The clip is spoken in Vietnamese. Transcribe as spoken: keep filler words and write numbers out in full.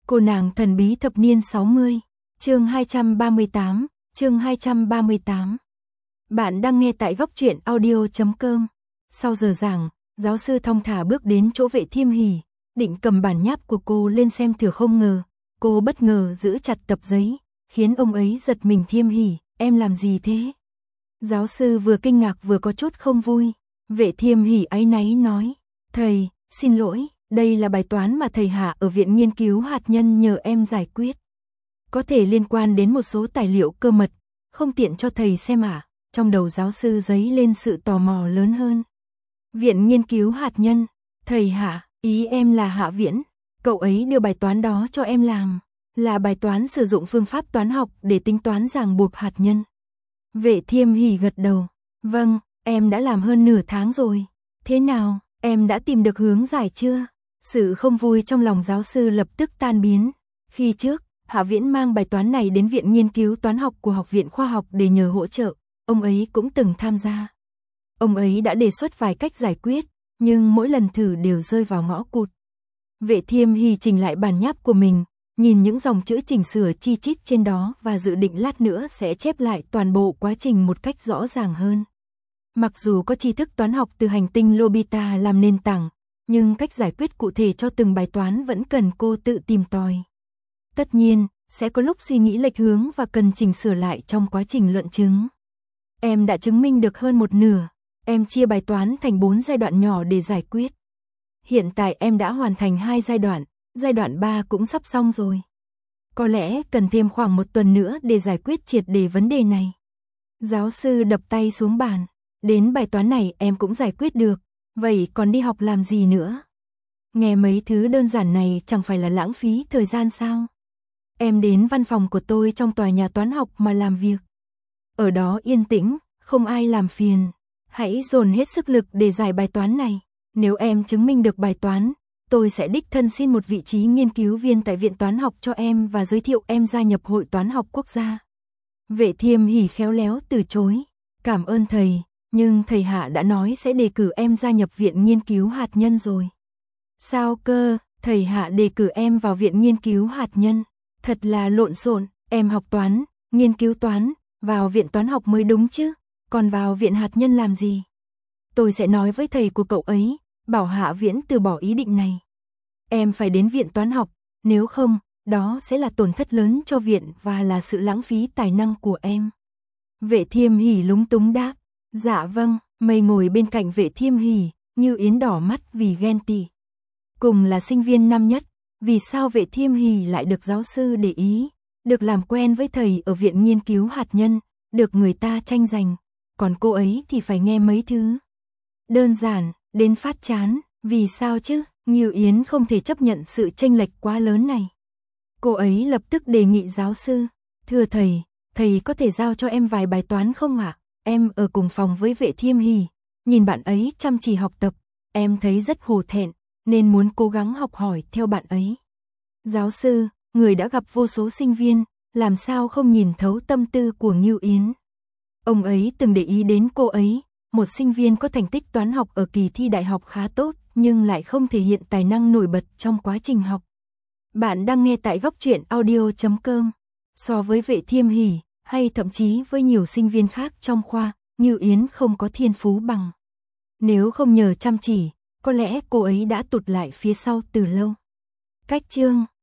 Cô nàng thần bí thập niên sáu mươi, chương hai trăm ba mươi tám, chương hai trăm ba mươi tám. Bạn đang nghe tại góc truyện audio chấm com. Sau giờ giảng, giáo sư thong thả bước đến chỗ Vệ Thiêm Hỉ, định cầm bản nháp của cô lên xem thử, không ngờ, cô bất ngờ giữ chặt tập giấy, khiến ông ấy giật mình. Thiêm Hỉ, em làm gì thế? Giáo sư vừa kinh ngạc vừa có chút không vui. Vệ Thiêm Hỉ áy náy nói, thầy, xin lỗi, đây là bài toán mà thầy Hạ ở Viện Nghiên cứu Hạt nhân nhờ em giải quyết. Có thể liên quan đến một số tài liệu cơ mật, không tiện cho thầy xem à? Trong đầu giáo sư dấy lên sự tò mò lớn hơn. Viện Nghiên cứu Hạt nhân, thầy Hạ, ý em là Hạ Viễn, cậu ấy đưa bài toán đó cho em làm, là bài toán sử dụng phương pháp toán học để tính toán ràng buộc hạt nhân. Vệ Thiêm Hỉ gật đầu, vâng, em đã làm hơn nửa tháng rồi. Thế nào, em đã tìm được hướng giải chưa? Sự không vui trong lòng giáo sư lập tức tan biến. Khi trước, Hạ Viễn mang bài toán này đến Viện Nghiên cứu Toán học của Học viện Khoa học để nhờ hỗ trợ, ông ấy cũng từng tham gia. Ông ấy đã đề xuất vài cách giải quyết, nhưng mỗi lần thử đều rơi vào ngõ cụt. Vệ Thiêm Hỉ chỉnh lại bản nháp của mình, nhìn những dòng chữ chỉnh sửa chi chít trên đó và dự định lát nữa sẽ chép lại toàn bộ quá trình một cách rõ ràng hơn. Mặc dù có tri thức toán học từ hành tinh Lobita làm nền tảng, nhưng cách giải quyết cụ thể cho từng bài toán vẫn cần cô tự tìm tòi. Tất nhiên, sẽ có lúc suy nghĩ lệch hướng và cần chỉnh sửa lại trong quá trình luận chứng. Em đã chứng minh được hơn một nửa, em chia bài toán thành bốn giai đoạn nhỏ để giải quyết. Hiện tại em đã hoàn thành hai giai đoạn, giai đoạn ba cũng sắp xong rồi. Có lẽ cần thêm khoảng một tuần nữa để giải quyết triệt để vấn đề này. Giáo sư đập tay xuống bàn, đến bài toán này em cũng giải quyết được, vậy còn đi học làm gì nữa? Nghe mấy thứ đơn giản này chẳng phải là lãng phí thời gian sao? Em đến văn phòng của tôi trong tòa nhà toán học mà làm việc. Ở đó yên tĩnh, không ai làm phiền. Hãy dồn hết sức lực để giải bài toán này. Nếu em chứng minh được bài toán, tôi sẽ đích thân xin một vị trí nghiên cứu viên tại Viện Toán học cho em và giới thiệu em gia nhập Hội Toán học Quốc gia. Vệ Thiêm Hỉ khéo léo từ chối. Cảm ơn thầy, nhưng thầy Hạ đã nói sẽ đề cử em gia nhập Viện Nghiên cứu Hạt nhân rồi. Sao cơ, thầy Hạ đề cử em vào Viện Nghiên cứu Hạt nhân? Thật là lộn xộn, em học toán, nghiên cứu toán, vào Viện Toán học mới đúng chứ, còn vào Viện Hạt nhân làm gì? Tôi sẽ nói với thầy của cậu ấy, bảo Hạ Viễn từ bỏ ý định này. Em phải đến Viện Toán học, nếu không, đó sẽ là tổn thất lớn cho viện và là sự lãng phí tài năng của em. Vệ Thiêm Hỉ lúng túng đáp, dạ vâng. Mây ngồi bên cạnh Vệ Thiêm Hỉ, Như Yến đỏ mắt vì ghen tị. Cùng là sinh viên năm nhất, vì sao Vệ Thiêm Hỉ lại được giáo sư để ý, được làm quen với thầy ở Viện Nghiên cứu Hạt nhân, được người ta tranh giành, còn cô ấy thì phải nghe mấy thứ đơn giản, đến phát chán, vì sao chứ? Như Yến không thể chấp nhận sự chênh lệch quá lớn này. Cô ấy lập tức đề nghị giáo sư, thưa thầy, thầy có thể giao cho em vài bài toán không ạ? Em ở cùng phòng với Vệ Thiêm Hỉ, nhìn bạn ấy chăm chỉ học tập, em thấy rất hổ thẹn, nên muốn cố gắng học hỏi theo bạn ấy. Giáo sư, người đã gặp vô số sinh viên, làm sao không nhìn thấu tâm tư của Như Yến? Ông ấy từng để ý đến cô ấy, một sinh viên có thành tích toán học ở kỳ thi đại học khá tốt, nhưng lại không thể hiện tài năng nổi bật trong quá trình học. Bạn đang nghe tại góc truyện audio chấm com. So với Vệ Thiêm Hỉ, hay thậm chí với nhiều sinh viên khác trong khoa, Như Yến không có thiên phú bằng. Nếu không nhờ chăm chỉ, có lẽ cô ấy đã tụt lại phía sau từ lâu. Cách chương